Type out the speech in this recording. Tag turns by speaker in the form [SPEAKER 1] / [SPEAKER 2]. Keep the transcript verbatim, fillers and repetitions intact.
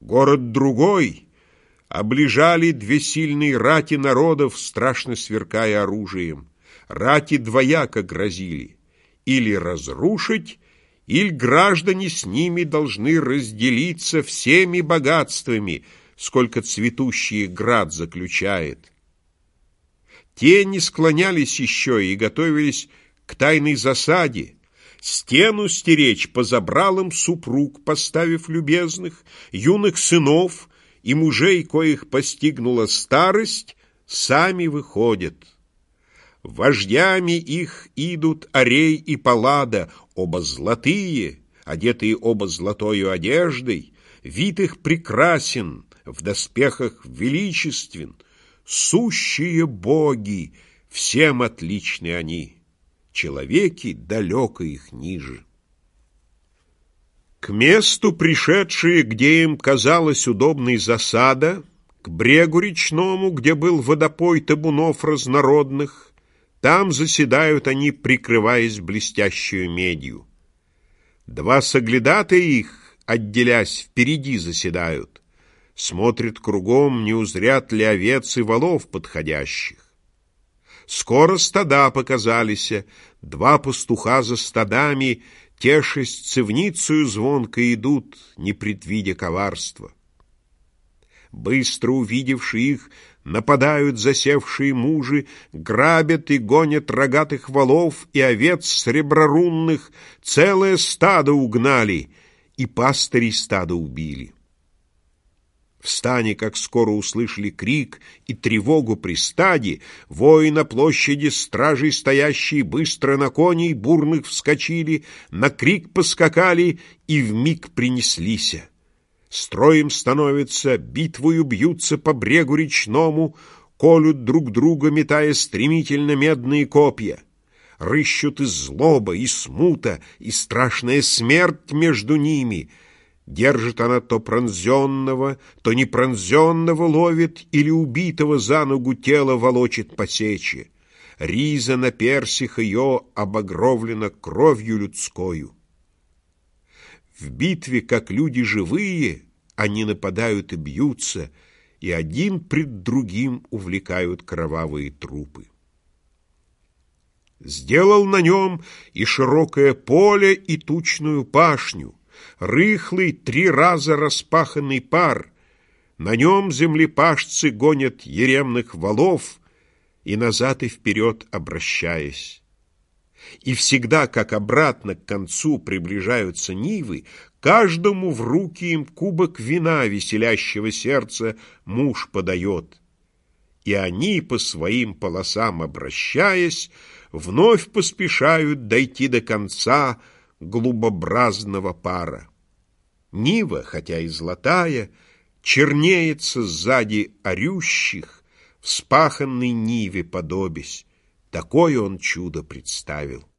[SPEAKER 1] Город другой облежали две сильные рати народов, страшно сверкая оружием. Рати двояко грозили: или разрушить, или граждане с ними должны разделиться всеми богатствами, сколько цветущий град заключает. Те не склонялись еще и готовились к тайной засаде, стену стеречь по забралам супруг, поставив любезных, юных сынов и мужей, коих постигнула старость, сами выходят. Вождями их идут Арей и Паллада, оба золотые, одетые оба золотою одеждой, вид их прекрасен, в доспехах величествен, сущие боги, всем отличны они, человеки далеко их ниже. К месту пришедшие, где им казалась удобной засада, к брегу речному, где был водопой табунов разнородных, там заседают они, прикрываясь блестящую медью. Два соглядатая их, отделясь, впереди заседают, смотрят кругом, не узрят ли овец и волов подходящих. Скоро стада показались, два пастуха за стадами, тешась цевницею звонко идут, не предвидя коварства. Быстро увидевши их, нападают засевшие мужи, грабят и гонят рогатых волов и овец среброрунных, целое стадо угнали и пастырей стада убили. В стане, как скоро услышали крик и тревогу при стаде, вои на площади, стражей стоящие, быстро на коней бурных вскочили, на крик поскакали и вмиг принеслися. Строем становятся, битвою бьются по брегу речному, колют друг друга, метая стремительно медные копья. Рыщут и злоба, и смута, и страшная смерть между ними. Держит она то пронзенного, то непронзенного ловит, или убитого за ногу тело волочит по сече. Риза на персях ее обогровлена кровью людскою. В битве, как люди живые, они нападают и бьются, и один пред другим увлекают кровавые трупы. Сделал на нем и широкое поле, и тучную пашню, рыхлый, три раза распаханный пар. На нем землепашцы гонят еремных волов, и назад и вперед обращаясь. И всегда, как обратно к концу приближаются нивы, каждому в руки им кубок вина веселящего сердца муж подает. И они, по своим полосам обращаясь, вновь поспешают дойти до конца голубобразного пара. Нива, хотя и золотая, чернеется сзади орющих, вспаханной ниве подобясь. Такое он чудо представил.